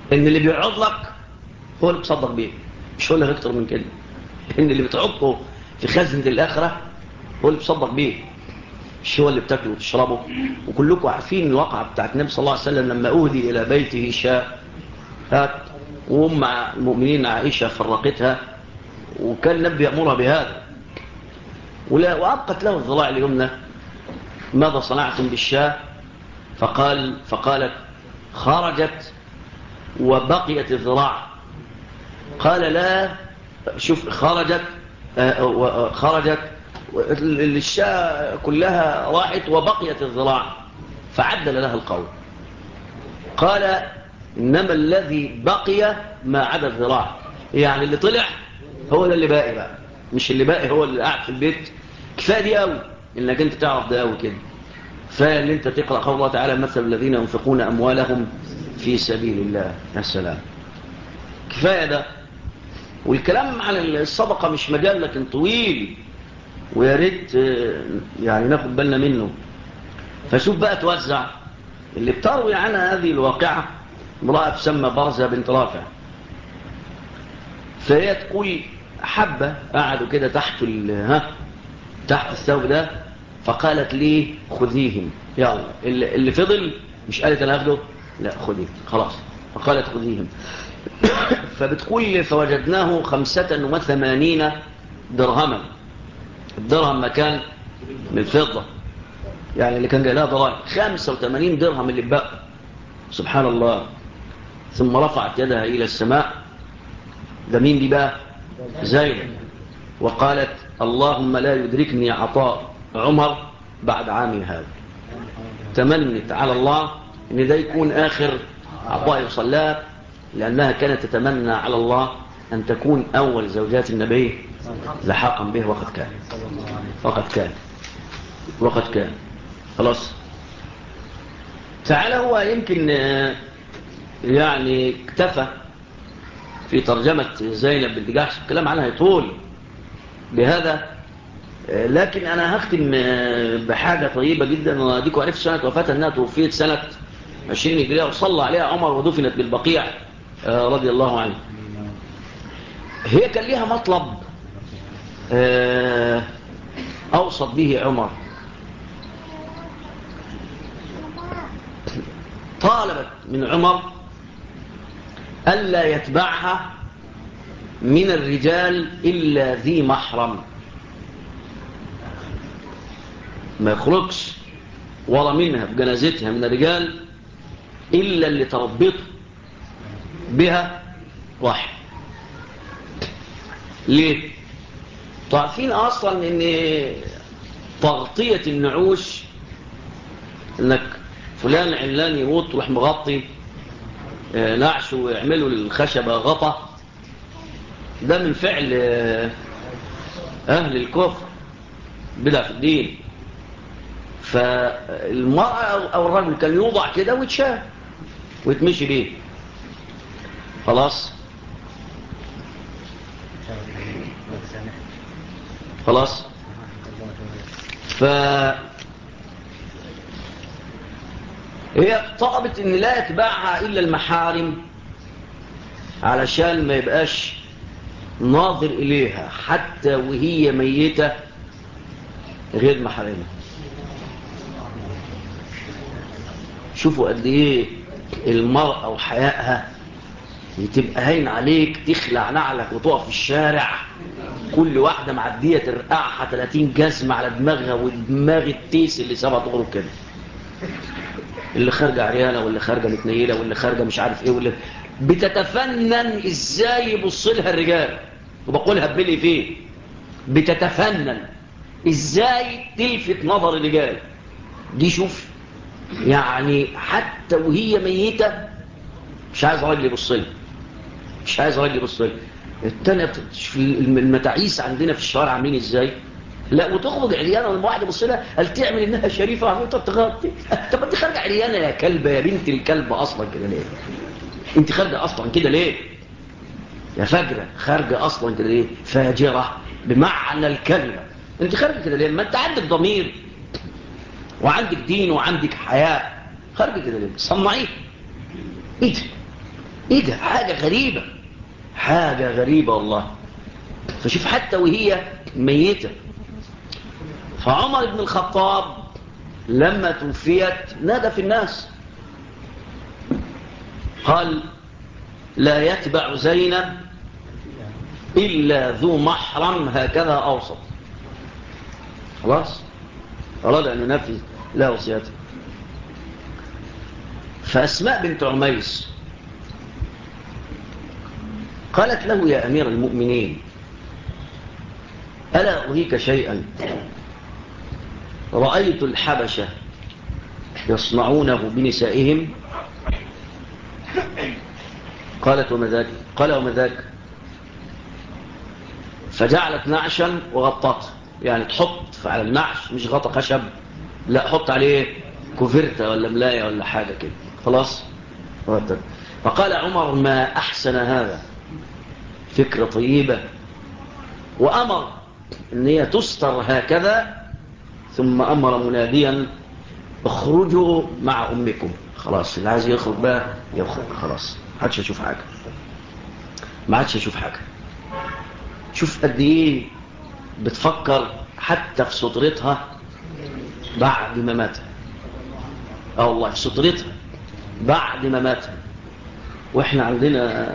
ان اللي بيقعد لك هو اللي بتصدق بيه، مش هو اللي اكتر من كده. ان اللي بتحطه في خزنة الاخرة هو اللي بتصدق بيه، مش هو اللي بتاكله وتشربه. وكلكم عارفين الواقعة بتاعت النبي صلى الله عليه وسلم لما أهدي إلى بيته شاة وأم المؤمنين عائشة فرقتها، وكان النبي يأمرها بهذا، وأبقت له الضلاع اليمنى. ماذا صنعتم بالشاة؟ فقالت خرجت وبقيت الذراع. قال لا، شوف، خرجت الشاة كلها راحت وبقيت الذراع، فعدل لها القول. قال إنما الذي بقي ما عدا الذراع، يعني اللي طلع هو ده اللي باقي بقى، مش اللي باقي هو اللي قاعد في البيت. كفاية دي قوي إنك أنت تعرف ده قوي كده. كفاية إن أنت تقرأ قول الله تعالى مثل الذين ينفقون أموالهم في سبيل الله. يا سلام، كفاية ده. والكلام عن الصدقة مش مجال لكن طويل، ويا ريت يعني ناخد بالنا منه. فشوف بقى توزع. اللي بتروي عنها هذه الواقعة امرأة تسمى برزة بنت رافع، فهي تقول حبة قعدوا كده تحت الثوب ده، فقالت لي خذيهم يلا. اللي فضل مش قالت انا اخده، لا خذيه خلاص، فقالت خذيهم. فبتقول فوجدناه 85 درهما. الدرهم مكان من الفضة، يعني اللي كان جاي لها ضرائب 85 درهم اللي بقى. سبحان الله. ثم رفعت يدها إلى السماء. ده مين دي بقى؟ زينب. وقالت اللهم لا يدركني عطاء عمر بعد عامي هذا. تمنت على الله ان ده يكون آخر عطاء يصلى، لأنها كانت تتمنى على الله أن تكون أول زوجات النبي لحاقا به، وقد كان خلاص. تعالى، هو يمكن يعني اكتفى في ترجمة زينب بنت جحش، الكلام عنها يطول بهذا. لكن أنا هختم بحاجة طيبة جدا، وديكوا عرفت سنة وفاتها أنها توفيت سنة 20 هجرية، وصلى عليها عمر ودفنت بالبقيع رضي الله عنه. هي كان ليها مطلب أوصت به عمر. طالبت من عمر ألا يتبعها من الرجال إلا ذي محرم، ما يخرجش ورا منها بجنازتها من الرجال إلا اللي تربطه بها رحم. ليه؟ تعرفين أصلا أن تغطية النعوش، أنك فلان علان يموت تروح مغطي نعشه ويعملوا الخشبة غطا، ده من فعل أهل الكفر بدع في الدين. فالمرأة أو الرجل كان يوضع كده ويتشاه ويتمشي بيه خلاص. هي طلبت ان لا يتبعها الا المحارم، علشان ما يبقاش ناظر اليها حتى وهي ميتة غير محارمة. شوفوا قد ايه المرأة وحيائها تبقى هين عليك، تخلع نعلك وتقف في الشارع، كل واحدة معدية ترقعها 30 جزمة على دماغها، ودماغ التيس اللي سبع تغرب كده، اللي خارجة عريانة واللي خارجة متنيلة واللي خارجة مش عارف ايه، واللي بتتفنن ازاي يبص لها الرجال. وبقولها بملي فيه، بتتفنن ازاي تلفت نظر الرجال دي. شوف يعني حتى وهي ميتة مش عايز راجل يبص لها، مش عايز راجل يبص لها. التانية المتاعيس عندنا في الشوارع عاملين ازاي؟ لا، وتخرج عريانه ولما واحد يبص لها قال تعمل انها شريفه عميطه تغطي. طب انت خارجه عريانه يا كلبه، يا بنت الكلب، اصلا كده ليه؟ انت خارجه اصلا كده ليه يا فجره؟ خارجه اصلا كده ليه؟ فاجره بمعنى الكلمه. انت خارجه كده ليه؟ ما انت عندك ضمير وعندك دين وعندك حياء، خارجه كده ليه؟ صنعيه. ايه ايه ده؟ حاجة غريبة، حاجة غريبة والله. فشوف حتى وهي ميتة. فعمر بن الخطاب لما توفيت نادى في الناس قال لا يتبع زينب إلا ذو محرم هكذا أوسط. خلاص أراد أن ينفذ لا وصيته. فأسماء بنت عميس قالت له يا أمير المؤمنين ألا أريك شيئا رأيت الحبشة يصنعونه بنسائهم؟ قالت وما ذاك؟ قال وما ذاك؟ فجعلت نعشا وغطته، يعني تحط على النعش مش غطى خشب، لا حط عليه كوفرتة ولا ملاية ولا حاجة كده. خلاص. فقال عمر ما أحسن هذا، فكرة طيبة. وأمر أن هي تستر هكذا، ثم أمر مناديا اخرجوا مع أمكم. خلاص اللي عايز يخرج بقى يخرج، خلاص ما عادش يشوف حاجة، ما عادش يشوف حاجة. شوف قد ايه بتفكر حتى في سترتها بعد ما ماتها. والله في سترتها بعد ما ماتها. واحنا عندنا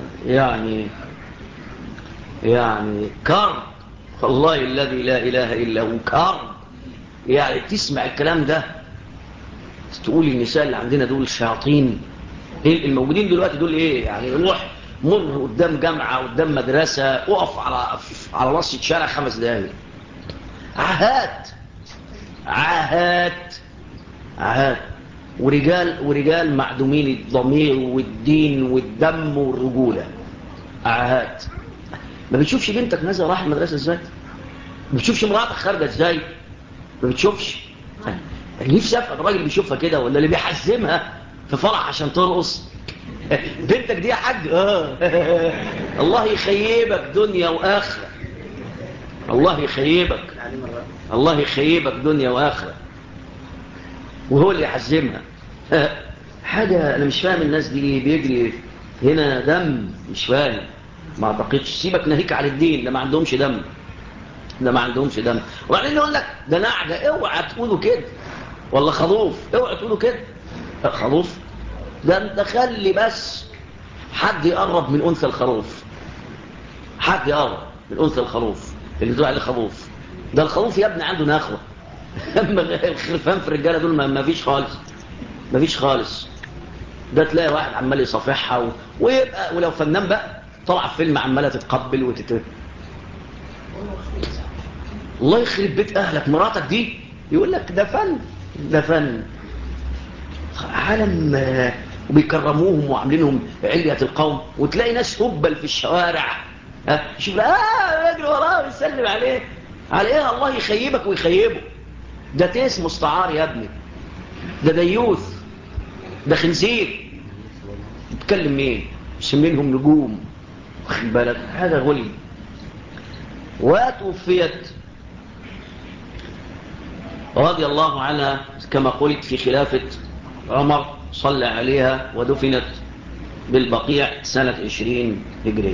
يعني كرب، والله الذي لا اله الا هو كرب. يعني تسمع الكلام ده تقول النساء اللي عندنا دول شياطين. الموجودين دلوقتي دول ايه يعني؟ روح مر قدام جامعة قدام مدرسة، اقف على رصة شارع 5 دقايق. عهات عهات عهات. ورجال معدومين الضمير والدين والدم والرجولة. عهات. ما بتشوفش بنتك نازله رايحه المدرسه ازاي؟ ما بتشوفش مراتك خارجه ازاي؟ ما بتشوفش. نفسي افهم الراجل بيشوفها كده ولا اللي بيحزمها في فرح عشان ترقص. بنتك دي يا حاج الله يخيبك دنيا واخره. الله يخيبك، الله يخيبك دنيا واخره. وهو اللي يحزمها. حاجه انا مش فاهم الناس دي بيجري هنا دم، مش فاهم. ما اعتقدش. سيبك ناهيك على الدين، ده ما عندهمش دم، ده ما عندهمش دم. وبعدين يقول لك ده نعجه، اوعى تقولوا كده. ولا خروف، اوعى تقولوا كده. خروف ده انت خلي بس حد يقرب من انثى الخروف، حد يقرب من انثى الخروف اللي تقول عليه خروف. ده الخروف يا ابني عنده نخوه. اما الخرفان في الرجاله دول ما فيش خالص، ما فيش خالص. ده تلاقي واحد عمال يصافحها ويبقى ولو فنان بقى طلع في فيلم عماله تتقبل الله يخرب بيت اهلك مراتك دي. يقول لك ده فن، ده فن. عالم وبيكرموهم وعاملينهم علية القوم. وتلاقي ناس هبل في الشوارع شوف يجري وراه ويسلم عليه. على ايه؟ الله يخيبك ويخيبه. ده تيس مستعار يا ابني، ده ديوث، ده خنزير. بتكلم مين؟ مسمينهم نجوم، واخد بالك؟ هذا غلي. وتوفيت رضي الله عنها كما قلت في خلافة عمر، صلى عليها ودفنت بالبقيع سنة 20 هجرية.